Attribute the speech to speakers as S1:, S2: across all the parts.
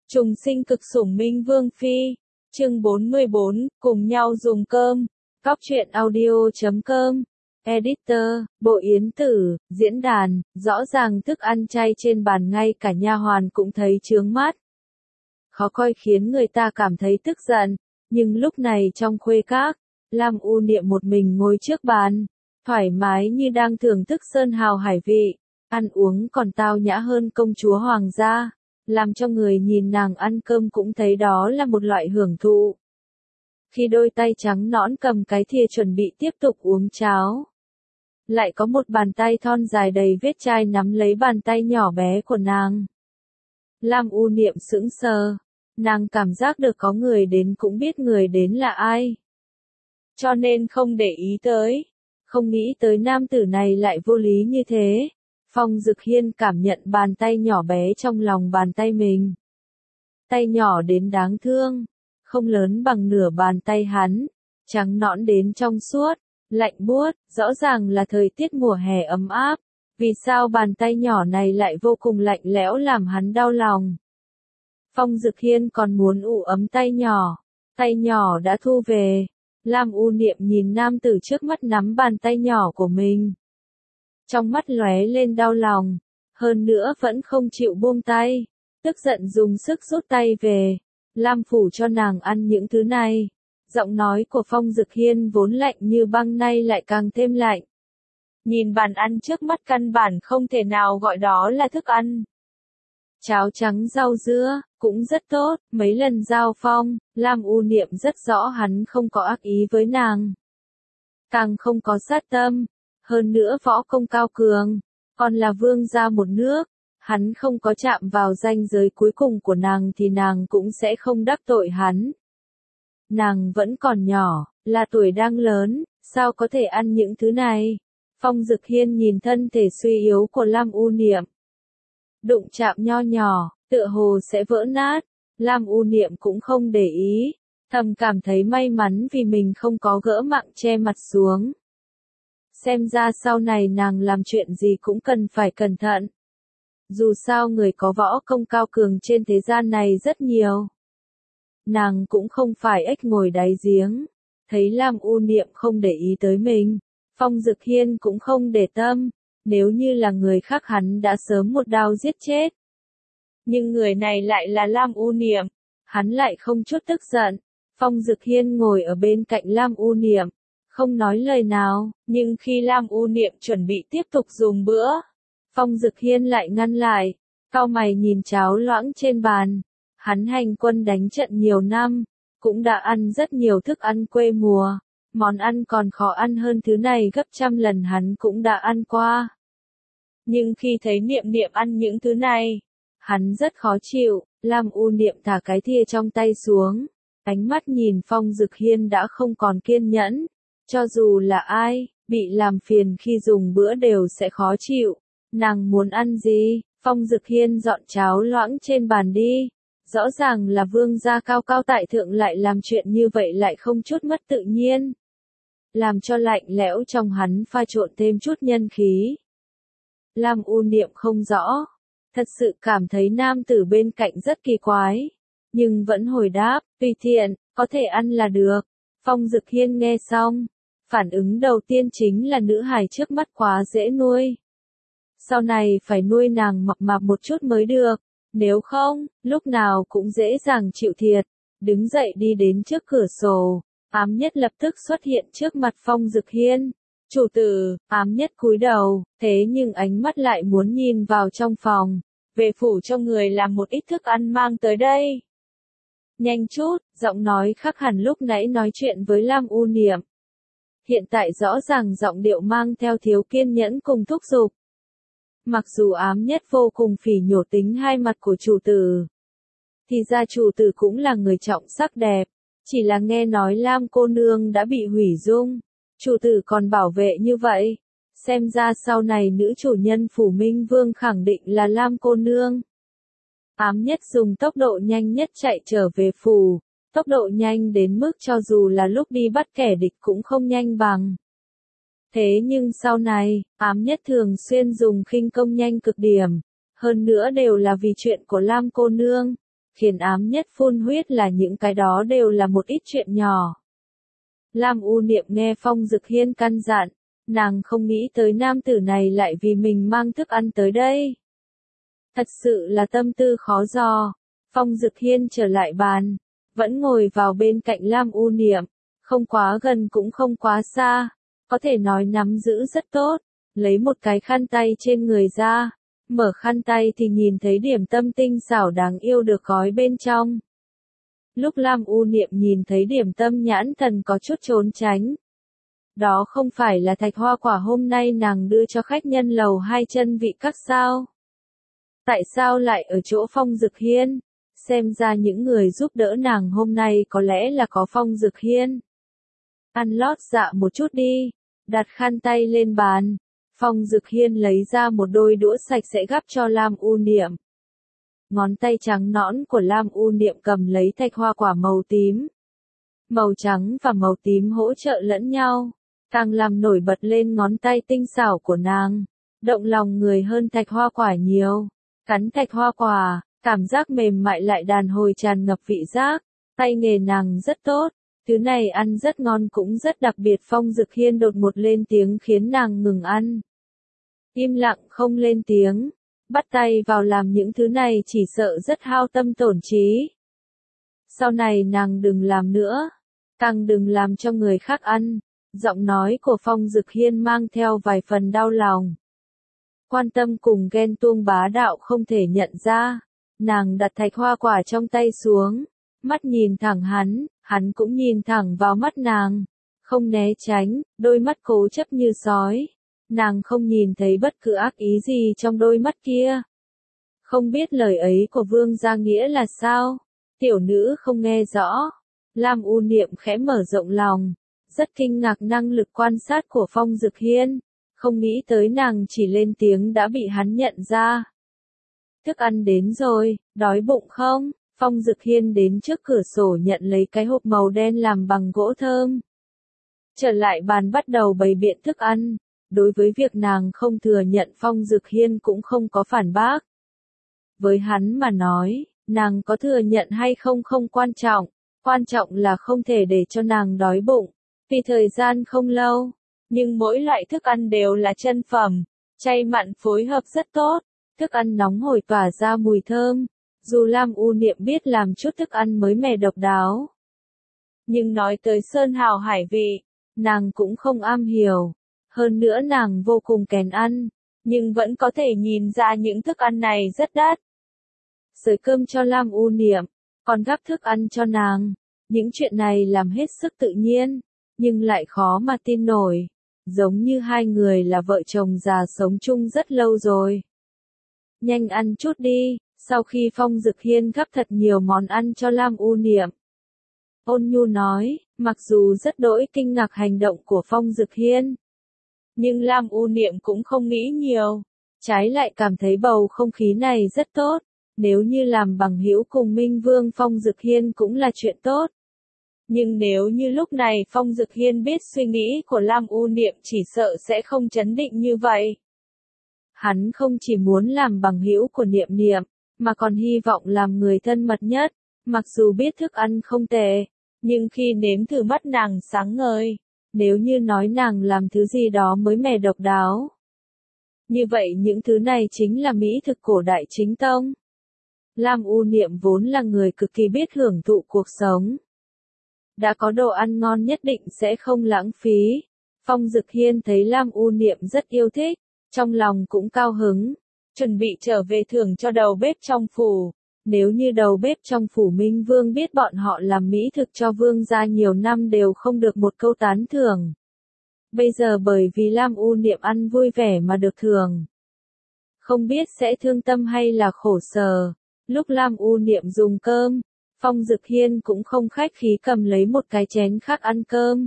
S1: Trùng sinh cực sủng Minh Vương Phi. Chương 44, cùng nhau dùng cơm. Cóc truyện audio.com. Editor, Bộ Yến Tử, diễn đàn, rõ ràng thức ăn chay trên bàn ngay cả nha hoàn cũng thấy chướng mắt. Khó coi khiến người ta cảm thấy tức giận, nhưng lúc này trong khuê các, Lam U Niệm một mình ngồi trước bàn, thoải mái như đang thưởng thức sơn hào hải vị, ăn uống còn tao nhã hơn công chúa hoàng gia, làm cho người nhìn nàng ăn cơm cũng thấy đó là một loại hưởng thụ. Khi đôi tay trắng nõn cầm cái thìa chuẩn bị tiếp tục uống cháo, lại có một bàn tay thon dài đầy vết chai nắm lấy bàn tay nhỏ bé của nàng. Lam U Niệm sững sờ, nàng cảm giác được có người đến cũng biết người đến là ai. Cho nên không để ý tới, không nghĩ tới nam tử này lại vô lý như thế. Phong Dực Hiên cảm nhận bàn tay nhỏ bé trong lòng bàn tay mình. Tay nhỏ đến đáng thương, không lớn bằng nửa bàn tay hắn, trắng nõn đến trong suốt, lạnh buốt, rõ ràng là thời tiết mùa hè ấm áp. Vì sao bàn tay nhỏ này lại vô cùng lạnh lẽo làm hắn đau lòng? Phong Dực Hiên còn muốn ủ ấm tay nhỏ đã thu về. Lam U Niệm nhìn nam tử trước mắt nắm bàn tay nhỏ của mình. Trong mắt lóe lên đau lòng, hơn nữa vẫn không chịu buông tay, tức giận dùng sức rút tay về. Lam phủ cho nàng ăn những thứ này. Giọng nói của Phong Dực Hiên vốn lạnh như băng nay lại càng thêm lạnh. Nhìn bàn ăn trước mắt căn bản không thể nào gọi đó là thức ăn. Cháo trắng rau dưa, cũng rất tốt, mấy lần giao phong, Lam U Niệm rất rõ hắn không có ác ý với nàng. Càng không có sát tâm, hơn nữa võ công cao cường, còn là vương gia một nước, hắn không có chạm vào ranh giới cuối cùng của nàng thì nàng cũng sẽ không đắc tội hắn. Nàng vẫn còn nhỏ, là tuổi đang lớn, sao có thể ăn những thứ này? Phong Dực Hiên nhìn thân thể suy yếu của Lam U Niệm. Đụng chạm nho nhỏ, tựa hồ sẽ vỡ nát, Lam U Niệm cũng không để ý, thầm cảm thấy may mắn vì mình không có gỡ mạng che mặt xuống. Xem ra sau này nàng làm chuyện gì cũng cần phải cẩn thận. Dù sao người có võ công cao cường trên thế gian này rất nhiều. Nàng cũng không phải ếch ngồi đáy giếng. Thấy Lam U Niệm không để ý tới mình, Phong Dực Hiên cũng không để tâm. Nếu như là người khác hắn đã sớm một đao giết chết. Nhưng người này lại là Lam U Niệm, hắn lại không chút tức giận. Phong Dực Hiên ngồi ở bên cạnh Lam U Niệm, không nói lời nào, nhưng khi Lam U Niệm chuẩn bị tiếp tục dùng bữa, Phong Dực Hiên lại ngăn lại, cau mày nhìn cháo loãng trên bàn. Hắn hành quân đánh trận nhiều năm, cũng đã ăn rất nhiều thức ăn quê mùa, món ăn còn khó ăn hơn thứ này gấp trăm lần hắn cũng đã ăn qua. Nhưng khi thấy Niệm Niệm ăn những thứ này, hắn rất khó chịu. Lam U Niệm thả cái thìa trong tay xuống, ánh mắt nhìn Phong Dực Hiên đã không còn kiên nhẫn. Cho dù là ai, bị làm phiền khi dùng bữa đều sẽ khó chịu. Nàng muốn ăn gì? Phong Dực Hiên dọn cháo loãng trên bàn đi. Rõ ràng là vương gia cao cao tại thượng lại làm chuyện như vậy lại không chút mất tự nhiên. Làm cho lạnh lẽo trong hắn pha trộn thêm chút nhân khí. Lam U Niệm không rõ. Thật sự cảm thấy nam tử bên cạnh rất kỳ quái. Nhưng vẫn hồi đáp, tùy tiện, có thể ăn là được. Phong Dực Hiên nghe xong. Phản ứng đầu tiên chính là nữ hài trước mắt quá dễ nuôi. Sau này phải nuôi nàng mập mạp một chút mới được. Nếu không, lúc nào cũng dễ dàng chịu thiệt. Đứng dậy đi đến trước cửa sổ. Ám Nhất lập tức xuất hiện trước mặt Phong Dực Hiên. Chủ tử, Ám Nhất cúi đầu, thế nhưng ánh mắt lại muốn nhìn vào trong phòng. Về phủ cho người làm một ít thức ăn mang tới đây. Nhanh chút, giọng nói khác hẳn lúc nãy nói chuyện với Lam U Niệm. Hiện tại rõ ràng giọng điệu mang theo thiếu kiên nhẫn cùng thúc giục. Mặc dù Ám Nhất vô cùng phỉ nhổ tính hai mặt của chủ tử, thì ra chủ tử cũng là người trọng sắc đẹp. Chỉ là nghe nói Lam cô nương đã bị hủy dung, chủ tử còn bảo vệ như vậy. Xem ra sau này nữ chủ nhân phủ Minh Vương khẳng định là Lam cô nương. Ám Nhất dùng tốc độ nhanh nhất chạy trở về phủ. Tốc độ nhanh đến mức cho dù là lúc đi bắt kẻ địch cũng không nhanh bằng. Thế nhưng sau này, Ám Nhất thường xuyên dùng khinh công nhanh cực điểm. Hơn nữa đều là vì chuyện của Lam cô nương. khiến ám nhất phun huyết là những cái đó đều là một ít chuyện nhỏ. Lam U Niệm nghe Phong Dực Hiên căn dặn, nàng không nghĩ tới nam tử này lại vì mình mang thức ăn tới đây. Thật sự là tâm tư khó dò. Phong Dực Hiên trở lại bàn, vẫn ngồi vào bên cạnh Lam U Niệm, không quá gần cũng không quá xa, có thể nói nắm giữ rất tốt, lấy một cái khăn tay trên người ra, mở khăn tay thì nhìn thấy điểm tâm tinh xảo đáng yêu được gói bên trong. Lúc Lam U Niệm nhìn thấy điểm tâm nhãn thần có chút trốn tránh. Đó không phải là thạch hoa quả hôm nay nàng đưa cho khách nhân lầu 2 chân vị các sao? Tại sao lại ở chỗ Phong Dực Hiên? Xem ra những người giúp đỡ nàng hôm nay có lẽ là có Phong Dực Hiên. Ăn lót dạ một chút đi, đặt khăn tay lên bàn. Phong Dực Hiên lấy ra một đôi đũa sạch sẽ gắp cho Lam U Niệm. Ngón tay trắng nõn của Lam U Niệm cầm lấy thạch hoa quả màu tím. Màu trắng và màu tím hỗ trợ lẫn nhau, càng làm nổi bật lên ngón tay tinh xảo của nàng, động lòng người hơn thạch hoa quả nhiều. Cắn thạch hoa quả, cảm giác mềm mại lại đàn hồi tràn ngập vị giác, tay nghề nàng rất tốt, thứ này ăn rất ngon cũng rất đặc biệt. Phong Dực Hiên đột ngột lên tiếng khiến nàng ngừng ăn. Im lặng không lên tiếng, bắt tay vào làm những thứ này chỉ sợ rất hao tâm tổn trí. Sau này nàng đừng làm nữa, càng đừng làm cho người khác ăn. Giọng nói của Phong Dực Hiên mang theo vài phần đau lòng. Quan tâm cùng ghen tuông bá đạo không thể nhận ra. Nàng đặt thạch hoa quả trong tay xuống, mắt nhìn thẳng hắn cũng nhìn thẳng vào mắt nàng, không né tránh, đôi mắt cố chấp như sói. Nàng không nhìn thấy bất cứ ác ý gì trong đôi mắt kia. Không biết lời ấy của Vương gia nghĩa là sao? Tiểu nữ không nghe rõ. Lam U Niệm khẽ mở rộng lòng, rất kinh ngạc năng lực quan sát của Phong Dực Hiên, không nghĩ tới nàng chỉ lên tiếng đã bị hắn nhận ra. Thức ăn đến rồi, đói bụng không? Phong Dực Hiên đến trước cửa sổ nhận lấy cái hộp màu đen làm bằng gỗ thơm. Trở lại bàn bắt đầu bày biện thức ăn. Đối với việc nàng không thừa nhận Phong Dực Hiên cũng không có phản bác. Với hắn mà nói, nàng có thừa nhận hay không không quan trọng là không thể để cho nàng đói bụng. Vì thời gian không lâu, nhưng mỗi loại thức ăn đều là chân phẩm, chay mặn phối hợp rất tốt, thức ăn nóng hổi tỏa ra mùi thơm. Dù Lam U Niệm biết làm chút thức ăn mới mẻ độc đáo, nhưng nói tới sơn hào hải vị, nàng cũng không am hiểu. Hơn nữa nàng vô cùng kén ăn, nhưng vẫn có thể nhìn ra những thức ăn này rất đắt. Sới cơm cho Lam U Niệm, còn gắp thức ăn cho nàng. Những chuyện này làm hết sức tự nhiên, nhưng lại khó mà tin nổi. Giống như hai người là vợ chồng già sống chung rất lâu rồi. Nhanh ăn chút đi. Sau khi Phong Dực Hiên gắp thật nhiều món ăn cho Lam U Niệm, Ôn Nhu nói, mặc dù rất đỗi kinh ngạc hành động của Phong Dực Hiên, nhưng Lam U Niệm cũng không nghĩ nhiều, trái lại cảm thấy bầu không khí này rất tốt. Nếu như làm bằng hữu cùng Minh Vương Phong Dực Hiên cũng là chuyện tốt. Nhưng nếu như lúc này Phong Dực Hiên biết suy nghĩ của Lam U Niệm chỉ sợ sẽ không chấn định như vậy. Hắn không chỉ muốn làm bằng hữu của Niệm Niệm, mà còn hy vọng làm người thân mật nhất. Mặc dù biết thức ăn không tệ, nhưng khi nếm thử mắt nàng sáng ngời. Nếu như nói nàng làm thứ gì đó mới mẻ độc đáo, như vậy những thứ này chính là mỹ thực cổ đại chính tông. Lam U Niệm vốn là người cực kỳ biết hưởng thụ cuộc sống. Đã có đồ ăn ngon nhất định sẽ không lãng phí. Phong Dực Hiên thấy Lam U Niệm rất yêu thích, trong lòng cũng cao hứng, chuẩn bị trở về thưởng cho đầu bếp trong phủ. Nếu như đầu bếp trong phủ Minh Vương biết bọn họ làm mỹ thực cho vương gia nhiều năm đều không được một câu tán thưởng. Bây giờ bởi vì Lam U Niệm ăn vui vẻ mà được thưởng, không biết sẽ thương tâm hay là khổ sở. Lúc Lam U Niệm dùng cơm, Phong Dực Hiên cũng không khách khí cầm lấy một cái chén khác ăn cơm.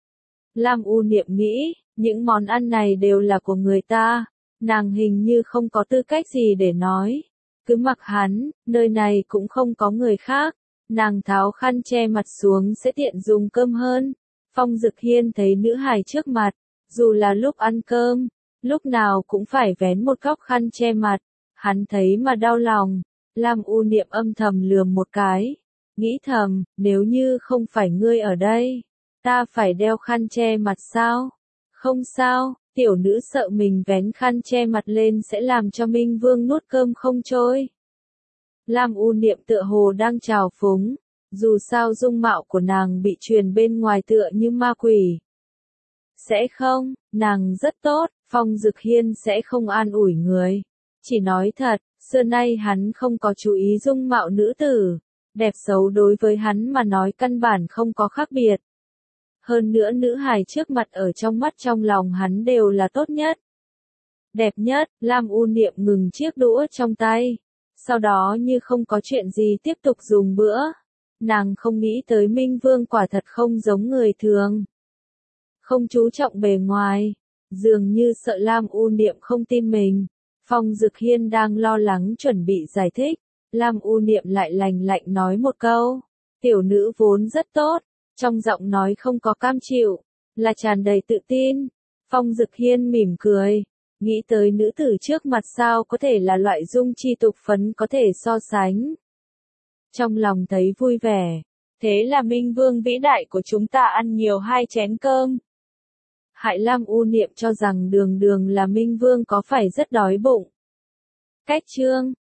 S1: Lam U Niệm nghĩ, những món ăn này đều là của người ta, nàng hình như không có tư cách gì để nói. Cứ mặc hắn, nơi này cũng không có người khác, nàng tháo khăn che mặt xuống sẽ tiện dùng cơm hơn. Phong Dực Hiên thấy nữ hài trước mặt, dù là lúc ăn cơm, lúc nào cũng phải vén một góc khăn che mặt, hắn thấy mà đau lòng. Lam U Niệm âm thầm lườm một cái, nghĩ thầm, nếu như không phải ngươi ở đây, ta phải đeo khăn che mặt sao? Không sao, tiểu nữ sợ mình vén khăn che mặt lên sẽ làm cho Minh Vương nuốt cơm không trôi. Lam U Niệm tựa hồ đang trào phúng, dù sao dung mạo của nàng bị truyền bên ngoài tựa như ma quỷ. Sẽ không, nàng rất tốt, Phong Dực Hiên sẽ không an ủi người. Chỉ nói thật, xưa nay hắn không có chú ý dung mạo nữ tử, đẹp xấu đối với hắn mà nói căn bản không có khác biệt. Hơn nữa nữ hài trước mặt ở trong mắt trong lòng hắn đều là tốt nhất. Đẹp nhất, Lam U Niệm ngừng chiếc đũa trong tay. Sau đó như không có chuyện gì tiếp tục dùng bữa. Nàng không nghĩ tới Minh Vương quả thật không giống người thường. Không chú trọng bề ngoài. Dường như sợ Lam U Niệm không tin mình. Phong Dực Hiên đang lo lắng chuẩn bị giải thích. Lam U Niệm lại lành lạnh nói một câu. Tiểu nữ vốn rất tốt. Trong giọng nói không có cam chịu. Là tràn đầy tự tin. Phong Dực Hiên mỉm cười. Nghĩ tới nữ tử trước mặt sao có thể là loại dung chi tục phấn có thể so sánh. Trong lòng thấy vui vẻ. Thế là Minh Vương vĩ đại của chúng ta ăn nhiều 2 chén cơm. Hại Lam U Niệm cho rằng đường đường là Minh Vương có phải rất đói bụng. Cách chương